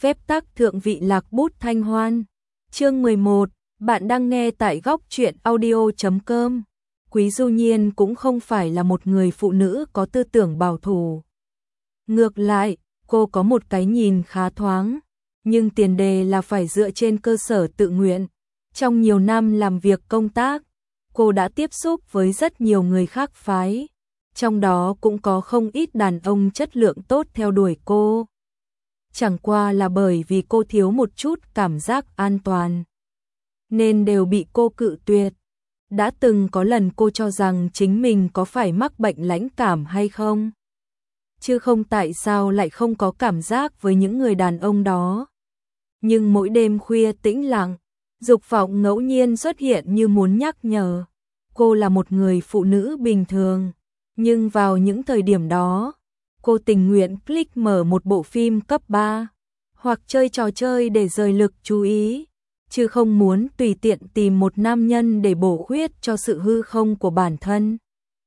phép tắc thượng vị lạc bút thanh hoan. Chương 11, bạn đang nghe tại góc truyện audio.com. Quý Du Nhiên cũng không phải là một người phụ nữ có tư tưởng bảo thủ. Ngược lại, cô có một cái nhìn khá thoáng, nhưng tiền đề là phải dựa trên cơ sở tự nguyện. Trong nhiều năm làm việc công tác, cô đã tiếp xúc với rất nhiều người khác phái, trong đó cũng có không ít đàn ông chất lượng tốt theo đuổi cô. Chẳng qua là bởi vì cô thiếu một chút cảm giác an toàn, nên đều bị cô cự tuyệt. Đã từng có lần cô cho rằng chính mình có phải mắc bệnh lãnh cảm hay không, chứ không tại sao lại không có cảm giác với những người đàn ông đó. Nhưng mỗi đêm khuya tĩnh lặng, dục vọng ngẫu nhiên xuất hiện như muốn nhắc nhở. Cô là một người phụ nữ bình thường, nhưng vào những thời điểm đó, cô tình nguyện click mở một bộ phim cấp 3, hoặc chơi trò chơi để rời lực chú ý, chứ không muốn tùy tiện tìm một nam nhân để bổ khuyết cho sự hư không của bản thân.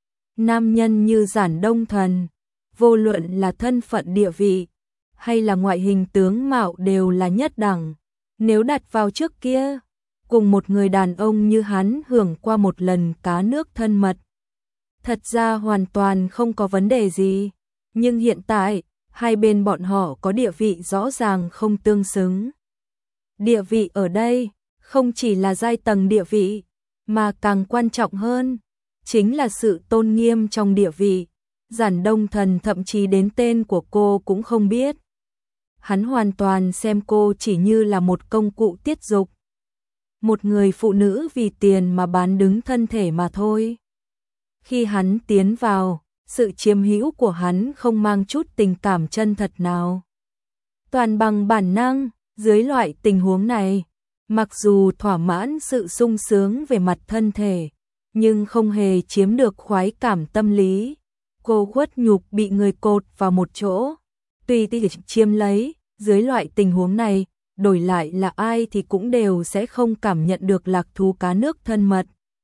Nam nhân như Giản Đông Thần, vô luận là thân phận địa vị, hay là ngoại hình tướng mạo đều là nhất đẳng. Nếu đặt vào trước kia, cùng một người đàn ông như hắn hưởng qua một lần cá nước thân mật, thật ra hoàn toàn không có vấn đề gì. Nhưng hiện tại, hai bên bọn họ có địa vị rõ ràng không tương xứng. Địa vị ở đây, không chỉ là giai tầng địa vị, mà càng quan trọng hơn, chính là sự tôn nghiêm trong địa vị. Giản Đông Thần thậm chí đến tên của cô cũng không biết. Hắn hoàn toàn xem cô chỉ như là một công cụ tiết dục, một người phụ nữ vì tiền mà bán đứng thân thể mà thôi. Khi hắn tiến vào, sự chiếm hữu của hắn không mang chút tình cảm chân thật nào. Toàn bằng bản năng, dưới loại tình huống này, mặc dù thỏa mãn sự sung sướng về mặt thân thể, nhưng không hề chiếm được khoái cảm tâm lý. Cô khuất nhục bị người cột vào một chỗ, tùy tiện chiếm lấy, dưới loại tình huống này, đổi lại là ai thì cũng đều sẽ không cảm nhận được lạc thú cá nước thân mật.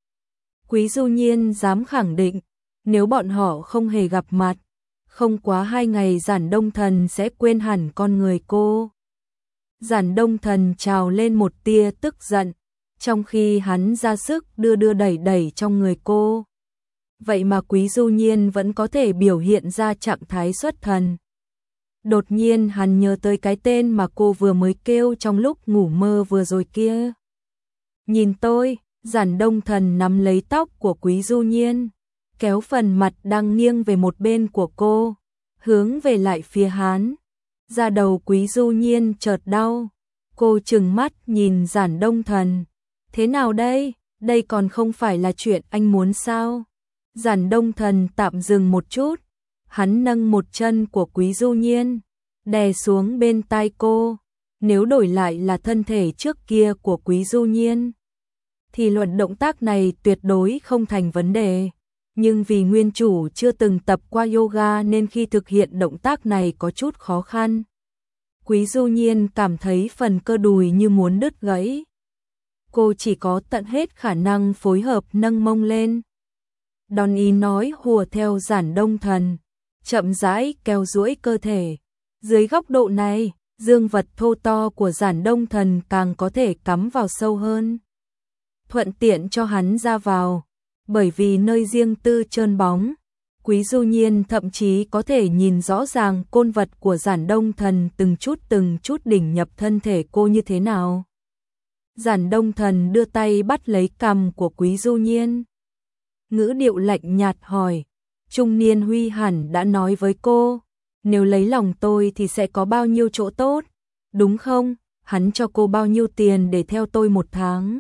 Quý Du Nhiên dám khẳng định, nếu bọn họ không hề gặp mặt, không quá 2 ngày Giản Đông Thần sẽ quên hẳn con người cô. Giản Đông Thần trào lên một tia tức giận, trong khi hắn ra sức đưa đẩy đẩy trong người cô. Vậy mà Quý Du Nhiên vẫn có thể biểu hiện ra trạng thái xuất thần. Đột nhiên hắn nhớ tới cái tên mà cô vừa mới kêu trong lúc ngủ mơ vừa rồi kia. Nhìn tôi, Giản Đông Thần nắm lấy tóc của Quý Du Nhiên, kéo phần mặt đang nghiêng về một bên của cô, hướng về lại phía hắn. Da đầu Quý Du Nhiên chợt đau, cô trừng mắt nhìn Giản Đông Thần. Thế nào đây, đây còn không phải là chuyện anh muốn sao? Giản Đông Thần tạm dừng một chút, hắn nâng một chân của Quý Du Nhiên, đè xuống bên tai cô. Nếu đổi lại là thân thể trước kia của Quý Du Nhiên, thì luận động tác này tuyệt đối không thành vấn đề. Nhưng vì nguyên chủ chưa từng tập qua yoga nên khi thực hiện động tác này có chút khó khăn. Quý Du Nhiên cảm thấy phần cơ đùi như muốn đứt gãy. Cô chỉ có tận hết khả năng phối hợp nâng mông lên. Đón ý nói hùa theo Giản Đông Thần, chậm rãi kéo duỗi cơ thể. Dưới góc độ này, dương vật thô to của Giản Đông Thần càng có thể cắm vào sâu hơn, thuận tiện cho hắn ra vào. Bởi vì nơi riêng tư trơn bóng, Quý Du Nhiên thậm chí có thể nhìn rõ ràng côn vật của Giản Đông Thần từng chút đỉnh nhập thân thể cô như thế nào. Giản Đông Thần đưa tay bắt lấy cằm của Quý Du Nhiên, ngữ điệu lạnh nhạt hỏi, trung niên Huy hẳn đã nói với cô, nếu lấy lòng tôi thì sẽ có bao nhiêu chỗ tốt, đúng không? Hắn cho cô bao nhiêu tiền để theo tôi 1 tháng?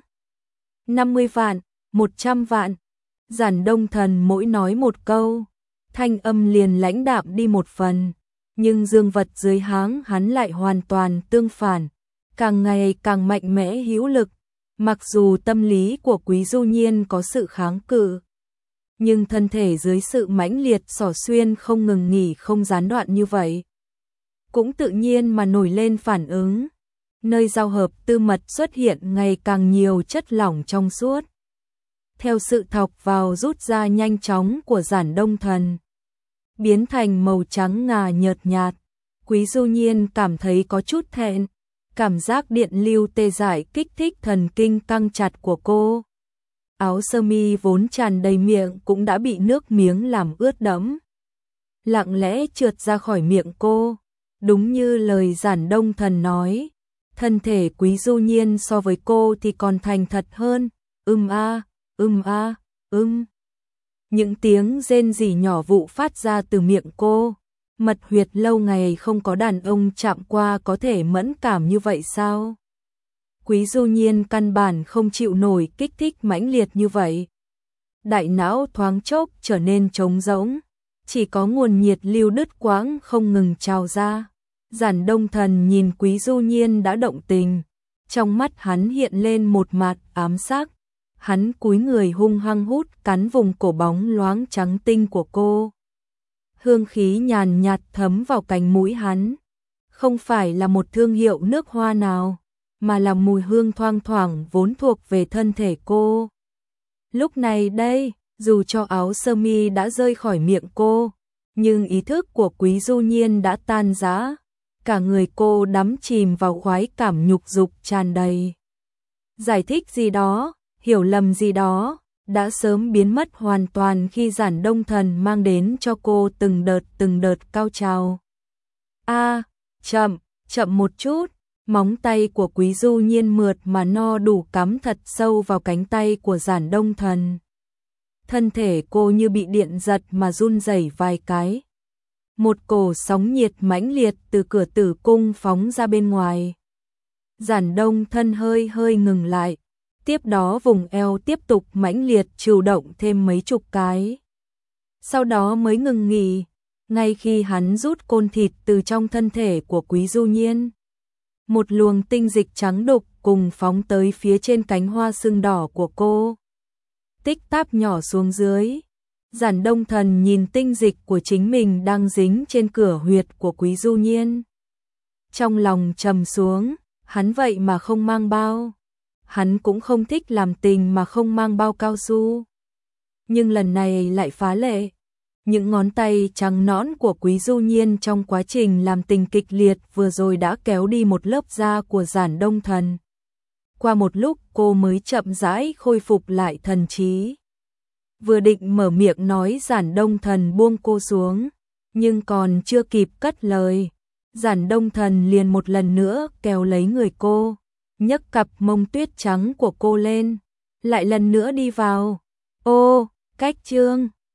50 vạn, 100 vạn. Giản Đông Thần mỗi nói một câu, thanh âm liền lãnh đạm đi một phần, nhưng dương vật dưới háng hắn lại hoàn toàn tương phản, càng ngày càng mạnh mẽ hữu lực. Mặc dù tâm lý của Quý Du Nhiên có sự kháng cự, nhưng thân thể dưới sự mãnh liệt xỏ xuyên không ngừng nghỉ không gián đoạn như vậy, cũng tự nhiên mà nổi lên phản ứng. Nơi giao hợp tư mật xuất hiện ngày càng nhiều chất lỏng trong suốt. Theo sự thọc vào rút ra nhanh chóng của Giản Đông Thần, biến thành màu trắng ngà nhợt nhạt, Quý Du Nhiên cảm thấy có chút thẹn, cảm giác điện lưu tê dại kích thích thần kinh căng chặt của cô. Áo sơ mi vốn tràn đầy miệng cũng đã bị nước miếng làm ướt đẫm. Lặng lẽ trượt ra khỏi miệng cô, đúng như lời Giản Đông Thần nói, thân thể Quý Du Nhiên so với cô thì còn thành thật hơn, Những tiếng rên rỉ nhỏ vụ phát ra từ miệng cô, mật huyệt lâu ngày không có đàn ông chạm qua có thể mẫn cảm như vậy sao? Quý Du Nhiên căn bản không chịu nổi kích thích mãnh liệt như vậy. Đại não thoáng chốc trở nên trống rỗng, chỉ có nguồn nhiệt lưu đứt quãng không ngừng trào ra. Giản Đông Thần nhìn Quý Du Nhiên đã động tình, trong mắt hắn hiện lên một mặt ám sắc. Hắn cúi người hung hăng hút cắn vùng cổ bóng loáng trắng tinh của cô. Hương khí nhàn nhạt thấm vào cánh mũi hắn, không phải là một thương hiệu nước hoa nào, mà là mùi hương thoang thoảng vốn thuộc về thân thể cô. Lúc này đây, dù cho áo sơ mi đã rơi khỏi miệng cô, nhưng ý thức của Quý Du Nhiên đã tan rã, cả người cô đắm chìm vào khoái cảm nhục dục tràn đầy. Giải thích gì đó, hiểu lầm gì đó, đã sớm biến mất hoàn toàn khi Giản Đông Thần mang đến cho cô từng đợt cao trào. Chậm một chút, móng tay của Quý Du Nhiên mượt mà no đủ cắm thật sâu vào cánh tay của Giản Đông Thần. Thân thể cô như bị điện giật mà run rẩy vài cái. Một cổ sóng nhiệt mãnh liệt từ cửa tử cung phóng ra bên ngoài. Giản Đông Thần hơi ngừng lại, tiếp đó vùng eo tiếp tục mãnh liệt chủ động thêm mấy chục cái. Sau đó mới ngừng nghỉ, ngay khi hắn rút côn thịt từ trong thân thể của Quý Du Nhiên. Một luồng tinh dịch trắng đục cùng phóng tới phía trên cánh hoa sưng đỏ của cô. Tích táp nhỏ xuống dưới. Giản Đông Thần nhìn tinh dịch của chính mình đang dính trên cửa huyệt của Quý Du Nhiên. Trong lòng trầm xuống, hắn vậy mà không mang bao. Hắn cũng không thích làm tình mà không mang bao cao su. Nhưng lần này lại phá lệ. Những ngón tay trắng nõn của Quý Du Nhiên trong quá trình làm tình kịch liệt vừa rồi đã kéo đi một lớp da của Giản Đông Thần. Qua một lúc cô mới chậm rãi khôi phục lại thần trí. Vừa định mở miệng nói Giản Đông Thần buông cô xuống, nhưng còn chưa kịp cất lời, Giản Đông Thần liền một lần nữa kéo lấy người cô, nhấc cặp mông tuyết trắng của cô lên, lại lần nữa đi vào. Ô, cách chương